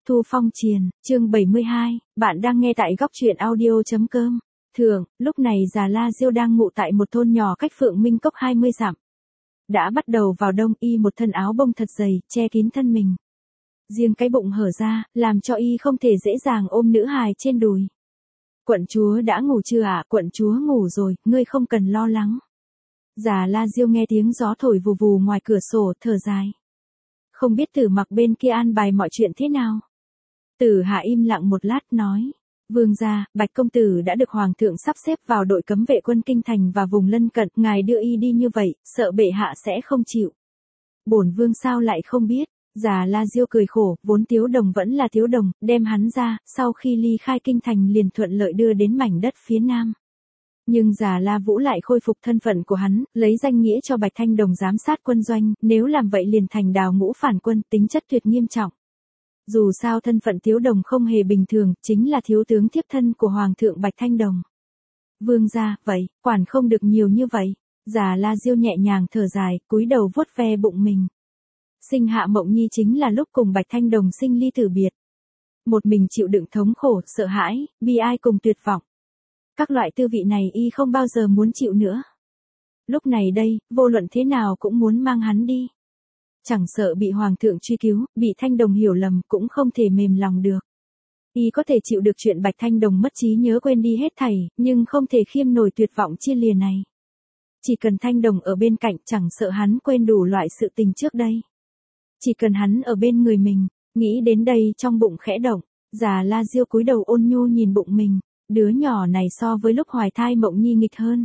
Thu Phong Triền, chương 72, bạn đang nghe tại góc truyện audio.com. Thường, lúc này Già La Diêu đang ngụ tại một thôn nhỏ cách Phượng Minh Cốc 20 dặm. Đã bắt đầu vào đông, y một thân áo bông thật dày, che kín thân mình. Riêng cái bụng hở ra, làm cho y không thể dễ dàng ôm nữ hài trên đùi. Quận chúa đã ngủ chưa ạ? Quận chúa ngủ rồi, ngươi không cần lo lắng. Già La Diêu nghe tiếng gió thổi vù vù ngoài cửa sổ, thở dài. Không biết Tử Mặc bên kia an bài mọi chuyện thế nào. Tử Hạ im lặng một lát nói. Vương gia, Bạch công tử đã được hoàng thượng sắp xếp vào đội cấm vệ quân kinh thành và vùng lân cận, ngài đưa y đi như vậy, sợ bệ hạ sẽ không chịu. Bổn vương sao lại không biết? Già La Diêu cười khổ, vốn Tiếu Đồng vẫn là Tiếu Đồng, đem hắn ra, sau khi ly khai kinh thành liền thuận lợi đưa đến mảnh đất phía nam. Nhưng Già La Vũ lại khôi phục thân phận của hắn, lấy danh nghĩa cho Bạch Thanh Đồng giám sát quân doanh, nếu làm vậy liền thành đào ngũ phản quân, tính chất tuyệt nghiêm trọng. Dù sao thân phận Tiếu Đồng không hề bình thường, chính là thiếu tướng thiếp thân của Hoàng thượng Bạch Thanh Đồng. Vương gia, vậy, quản không được nhiều như vậy. Già La Diêu nhẹ nhàng thở dài, cúi đầu vuốt ve bụng mình. Sinh hạ Mộng Nhi chính là lúc cùng Bạch Thanh Đồng sinh ly tử biệt. Một mình chịu đựng thống khổ, sợ hãi, bi ai cùng tuyệt vọng. Các loại tư vị này y không bao giờ muốn chịu nữa. Lúc này đây, vô luận thế nào cũng muốn mang hắn đi. Chẳng sợ bị hoàng thượng truy cứu, bị Thanh Đồng hiểu lầm cũng không thể mềm lòng được. Y có thể chịu được chuyện Bạch Thanh Đồng mất trí nhớ quên đi hết thảy, nhưng không thể khiêm nổi tuyệt vọng chia lìa này. Chỉ cần Thanh Đồng ở bên cạnh chẳng sợ hắn quên đủ loại sự tình trước đây. Chỉ cần hắn ở bên người mình, nghĩ đến đây trong bụng khẽ động, Già La Diêu cúi đầu ôn nhu nhìn bụng mình. Đứa nhỏ này so với lúc hoài thai Mộng Nhi nghịch hơn.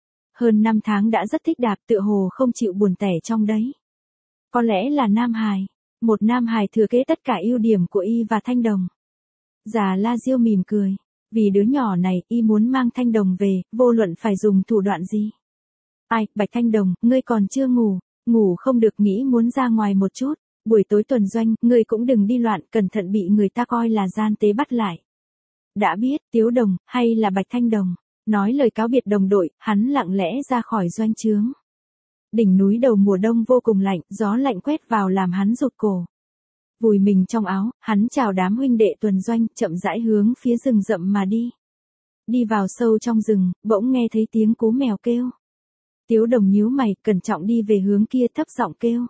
Hơn 5 tháng đã rất thích đạp, tựa hồ không chịu buồn tẻ trong đấy. Có lẽ là nam hài, một nam hài thừa kế tất cả ưu điểm của y và Thanh Đồng. Già La Diêu mỉm cười, vì đứa nhỏ này y muốn mang Thanh Đồng về, vô luận phải dùng thủ đoạn gì. Ai, Bạch Thanh Đồng, ngươi còn chưa ngủ, ngủ không được nghĩ muốn ra ngoài một chút, buổi tối tuần doanh, ngươi cũng đừng đi loạn, cẩn thận bị người ta coi là gian tế bắt lại. Đã biết, Tiếu Đồng, hay là Bạch Thanh Đồng, nói lời cáo biệt đồng đội, hắn lặng lẽ ra khỏi doanh trướng. Đỉnh núi đầu mùa đông vô cùng lạnh, gió lạnh quét vào làm hắn rụt cổ. Vùi mình trong áo, hắn chào đám huynh đệ tuần doanh, chậm rãi hướng phía rừng rậm mà đi. Đi vào sâu trong rừng, bỗng nghe thấy tiếng cú mèo kêu. Tiếu Đồng nhíu mày, cẩn trọng đi về hướng kia thấp giọng kêu.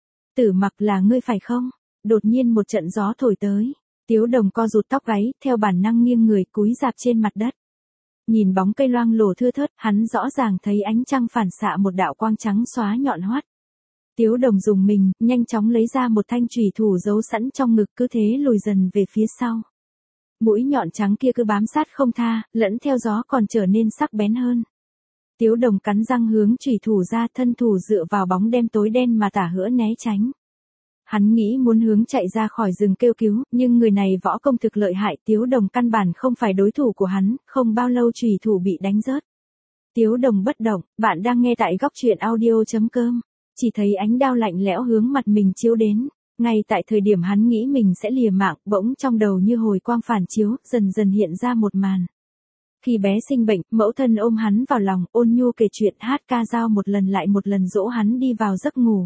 Tử Mặc là ngươi phải không? Đột nhiên một trận gió thổi tới. Tiếu Đồng co rụt tóc gáy, theo bản năng nghiêng người cúi rạp trên mặt đất. Nhìn bóng cây loang lổ thưa thớt, hắn rõ ràng thấy ánh trăng phản xạ một đạo quang trắng xóa nhọn hoắt. Tiếu Đồng dùng mình, nhanh chóng lấy ra một thanh chùy thủ giấu sẵn trong ngực, cứ thế lùi dần về phía sau. Mũi nhọn trắng kia cứ bám sát không tha, lẫn theo gió còn trở nên sắc bén hơn. Tiếu Đồng cắn răng hướng chùy thủ ra, thân thủ dựa vào bóng đêm tối đen mà tả hữu né tránh. Hắn nghĩ muốn hướng chạy ra khỏi rừng kêu cứu, nhưng người này võ công thực lợi hại, Tiếu Đồng căn bản không phải đối thủ của hắn, không bao lâu chùy thủ bị đánh rớt. Tiếu Đồng bất động, bạn đang nghe tại góc truyện audio.com. Chỉ thấy ánh đao lạnh lẽo hướng mặt mình chiếu đến, ngay tại thời điểm hắn nghĩ mình sẽ lìa mạng, bỗng trong đầu như hồi quang phản chiếu, dần dần hiện ra một màn. Khi bé sinh bệnh, mẫu thân ôm hắn vào lòng, ôn nhu kể chuyện, hát ca dao một lần lại một lần dỗ hắn đi vào giấc ngủ.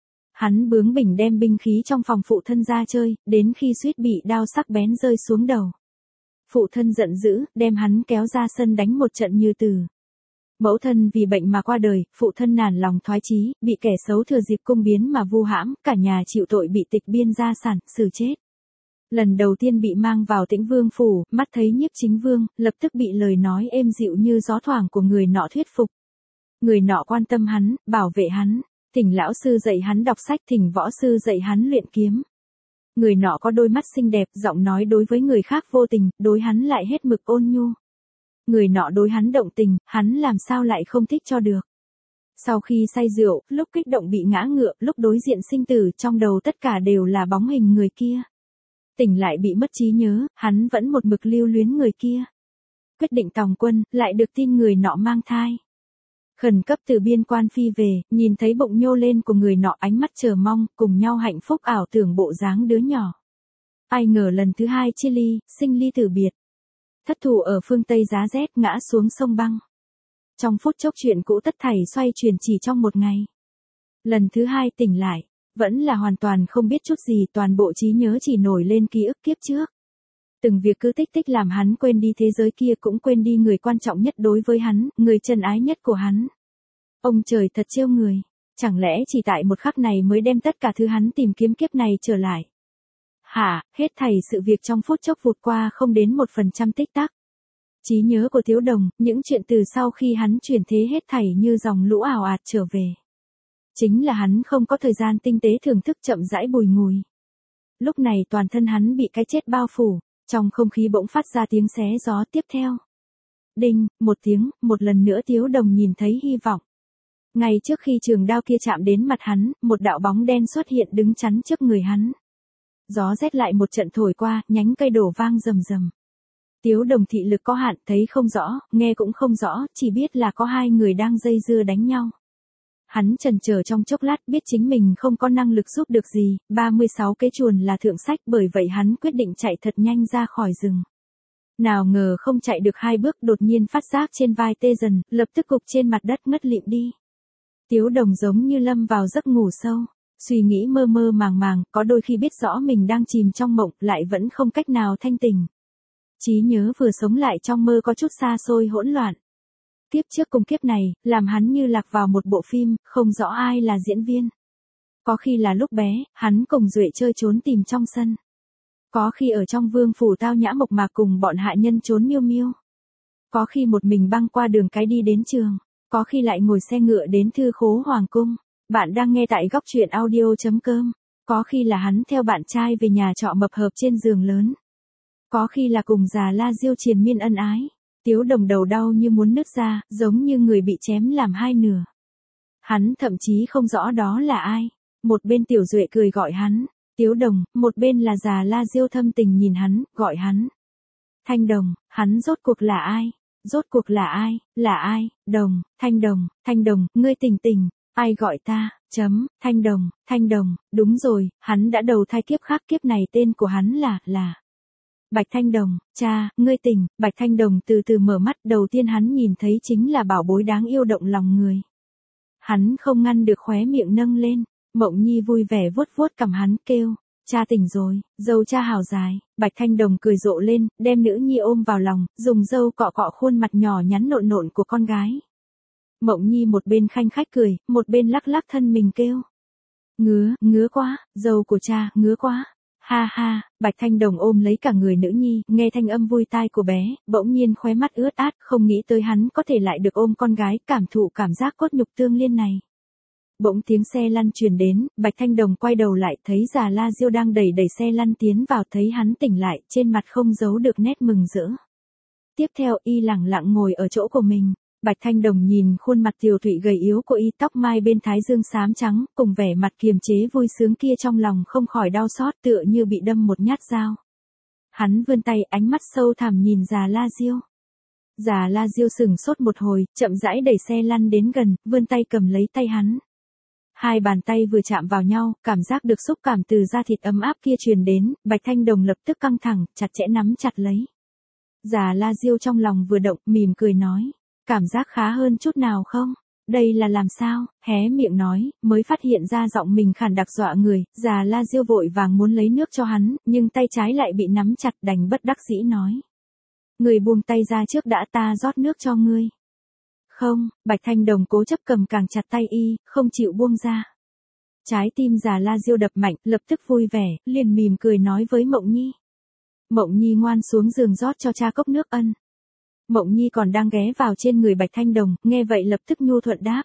Hắn bướng bỉnh đem binh khí trong phòng phụ thân ra chơi, đến khi suýt bị đao sắc bén rơi xuống đầu. Phụ thân giận dữ, đem hắn kéo ra sân đánh một trận như tử. Mẫu thân vì bệnh mà qua đời, phụ thân nản lòng thoái chí, bị kẻ xấu thừa dịp cung biến mà vu hãm, cả nhà chịu tội bị tịch biên gia sản, xử chết. Lần đầu tiên bị mang vào Tĩnh Vương phủ, mắt thấy Nhiếp Chính Vương, lập tức bị lời nói êm dịu như gió thoảng của người nọ thuyết phục. Người nọ quan tâm hắn, bảo vệ hắn. Thỉnh lão sư dạy hắn đọc sách, thỉnh võ sư dạy hắn luyện kiếm. Người nọ có đôi mắt xinh đẹp, giọng nói đối với người khác vô tình, đối hắn lại hết mực ôn nhu. Người nọ đối hắn động tình, hắn làm sao lại không thích cho được. Sau khi say rượu, lúc kích động bị ngã ngựa, lúc đối diện sinh tử, trong đầu tất cả đều là bóng hình người kia. Tỉnh lại bị mất trí nhớ, hắn vẫn một mực lưu luyến người kia. Quyết định tòng quân, lại được tin người nọ mang thai. Khẩn cấp từ biên quan phi về, nhìn thấy bụng nhô lên của người nọ, ánh mắt chờ mong, cùng nhau hạnh phúc ảo tưởng bộ dáng đứa nhỏ. Ai ngờ lần thứ hai chia ly, sinh ly tử biệt. Thất thủ ở phương Tây giá rét, ngã xuống sông băng. Trong phút chốc chuyện cũ tất thảy xoay chuyển chỉ trong một ngày. Lần thứ hai tỉnh lại, Vẫn là hoàn toàn không biết chút gì, toàn bộ trí nhớ chỉ nổi lên ký ức kiếp trước. Từng việc cứ tích tích làm hắn quên đi thế giới kia, cũng quên đi người quan trọng nhất đối với hắn, người chân ái nhất của hắn. Ông trời thật trêu người. Chẳng lẽ chỉ tại một khắc này mới đem tất cả thứ hắn tìm kiếm kiếp này trở lại? Hả, hết thảy sự việc trong phút chốc vụt qua không đến 1% tích tắc. Trí nhớ của Tiếu Đồng, những chuyện từ sau khi hắn chuyển thế hết thảy như dòng lũ ào ạt trở về. Chính là hắn không có thời gian tinh tế thưởng thức, chậm rãi bùi ngùi. Lúc này toàn thân hắn bị cái chết bao phủ, trong không khí bỗng phát ra tiếng xé gió tiếp theo. Đinh, một tiếng, một lần nữa Tiếu Đồng nhìn thấy hy vọng. Ngay trước khi trường đao kia chạm đến mặt hắn, một đạo bóng đen xuất hiện đứng chắn trước người hắn. Gió rét lại một trận thổi qua, nhánh cây đổ vang rầm rầm. Tiếu Đồng thị lực có hạn, thấy không rõ, nghe cũng không rõ, chỉ biết là có hai người đang dây dưa đánh nhau. Hắn chần chờ trong chốc lát, biết chính mình không có năng lực giúp được gì, 36 cái chuồn là thượng sách, bởi vậy hắn quyết định chạy thật nhanh ra khỏi rừng. Nào ngờ không chạy được 2 bước, đột nhiên phát giác trên vai tê dần, lập tức gục trên mặt đất ngất lịm đi. Tiếu Đồng giống như lâm vào giấc ngủ sâu, suy nghĩ mơ mơ màng màng, có đôi khi biết rõ mình đang chìm trong mộng, lại vẫn không cách nào thanh tỉnh. Trí nhớ vừa sống lại trong mơ có chút xa xôi hỗn loạn. Kiếp trước cùng kiếp này, làm hắn như lạc vào một bộ phim, không rõ ai là diễn viên. Có khi là lúc bé, hắn cùng Duệ chơi trốn tìm trong sân. Có khi ở trong vương phủ tao nhã mộc mạc cùng bọn hạ nhân trốn miêu miêu. Có khi một mình băng qua đường cái đi đến trường. Có khi lại ngồi xe ngựa đến thư khố hoàng cung. Bạn đang nghe tại góc truyện audio.com. Có khi là hắn theo bạn trai về nhà trọ mập hợp trên giường lớn. Có khi là cùng già La Diêu triền miên ân ái. Tiếu Đồng đầu đau như muốn nứt ra, giống như người bị chém làm hai nửa. Hắn thậm chí không rõ đó là ai. Một bên Tiểu Duệ cười gọi hắn Tiếu Đồng, một bên là già La Diêu thâm tình nhìn hắn, gọi hắn Thanh Đồng. Hắn rốt cuộc là ai? Rốt cuộc là ai? Là ai? Đồng, Thanh Đồng, ngươi tỉnh tỉnh. Ai gọi ta? Thanh Đồng, đúng rồi, hắn đã đầu thai kiếp khác, kiếp này tên của hắn là Bạch Thanh Đồng. Cha, ngươi tỉnh. Bạch Thanh Đồng từ từ mở mắt, đầu tiên hắn nhìn thấy chính là bảo bối đáng yêu động lòng người. Hắn không ngăn được khóe miệng nâng lên. Mộng Nhi vui vẻ vuốt vuốt cằm hắn, kêu, cha tỉnh rồi, dâu cha hào dài. Bạch Thanh Đồng cười rộ lên, đem nữ nhi ôm vào lòng, dùng dâu cọ cọ khuôn mặt nhỏ nhắn nộn nộn của con gái. Mộng Nhi một bên khanh khách cười, một bên lắc lắc thân mình kêu, ngứa quá, dâu của cha, ngứa quá. Ha ha. Bạch Thanh Đồng ôm lấy cả người nữ nhi, nghe thanh âm vui tai của bé, bỗng nhiên khóe mắt ướt át, không nghĩ tới hắn có thể lại được ôm con gái, cảm thụ cảm giác cốt nhục tương liên này. Bỗng tiếng xe lăn truyền đến, Bạch Thanh Đồng quay đầu lại, thấy già La Diêu đang đẩy xe lăn tiến vào, thấy hắn tỉnh lại, trên mặt không giấu được nét mừng rỡ. Tiếp theo y lẳng lặng ngồi ở chỗ của mình. Bạch Thanh Đồng nhìn khuôn mặt tiều tụy gầy yếu của y, tóc mai bên thái dương xám trắng, cùng vẻ mặt kiềm chế vui sướng kia, trong lòng không khỏi đau xót, tựa như bị đâm một nhát dao. Hắn vươn tay, ánh mắt sâu thẳm nhìn già La Diêu. Già La Diêu sững sốt một hồi, chậm rãi đẩy xe lăn đến gần, vươn tay cầm lấy tay hắn. Hai bàn tay vừa chạm vào nhau, cảm giác được xúc cảm từ da thịt ấm áp kia truyền đến, Bạch Thanh Đồng lập tức căng thẳng, chặt chẽ nắm chặt lấy. Già La Diêu trong lòng vừa động, mỉm cười nói, cảm giác khá hơn chút nào không? Đây là làm sao? Hé miệng nói, mới phát hiện ra giọng mình khàn đặc dọa người, già La Diêu vội vàng muốn lấy nước cho hắn, nhưng tay trái lại bị nắm chặt, đành bất đắc dĩ nói. Người buông tay ra trước đã, ta rót nước cho ngươi. Không. Bạch Thanh Đồng cố chấp cầm càng chặt tay y, không chịu buông ra. Trái tim già La Diêu đập mạnh, lập tức vui vẻ, liền mỉm cười nói với Mộng Nhi. Mộng Nhi ngoan xuống giường rót cho cha cốc nước ân. Mộng Nhi còn đang ghé vào trên người Bạch Thanh Đồng, nghe vậy lập tức nhu thuận đáp.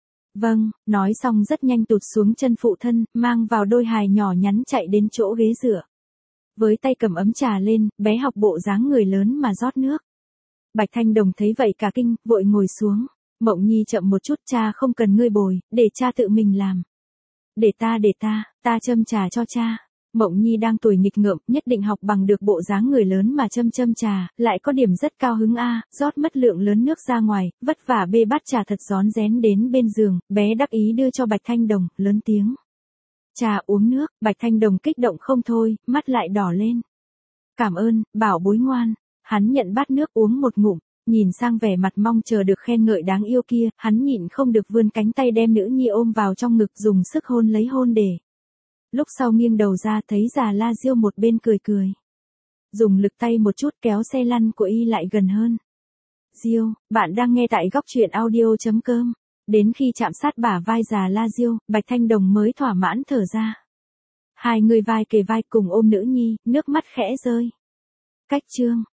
Vâng. Nói xong rất nhanh tụt xuống chân phụ thân, mang vào đôi hài nhỏ nhắn chạy đến chỗ ghế dựa. Với tay cầm ấm trà lên, bé học bộ dáng người lớn mà rót nước. Bạch Thanh Đồng thấy vậy cả kinh, vội ngồi xuống. Mộng Nhi chậm một chút, cha không cần ngươi bồi, để cha tự mình làm. Để ta châm trà cho cha. Mộng Nhi đang tuổi nghịch ngợm, nhất định học bằng được bộ dáng người lớn mà châm trà, lại có điểm rất cao hứng a, rót mất lượng lớn nước ra ngoài, vất vả bê bát trà thật rón rén đến bên giường, bé đắc ý đưa cho Bạch Thanh Đồng, lớn tiếng. Trà uống nước. Bạch Thanh Đồng kích động không thôi, mắt lại đỏ lên. Cảm ơn, bảo bối ngoan. Hắn nhận bát nước uống một ngụm, nhìn sang vẻ mặt mong chờ được khen ngợi đáng yêu kia, hắn nhịn không được vươn cánh tay đem nữ nhi ôm vào trong ngực, dùng sức hôn lấy hôn để Lúc sau nghiêng đầu ra thấy già La Diêu một bên cười cười. Dùng lực tay một chút kéo xe lăn của y lại gần hơn. Diêu, bạn đang nghe tại góc truyện audio.com. Đến khi chạm sát bả vai già La Diêu, Bạch Thanh Đồng mới thỏa mãn thở ra. Hai người vai kề vai cùng ôm nữ nhi, nước mắt khẽ rơi. Cách chương.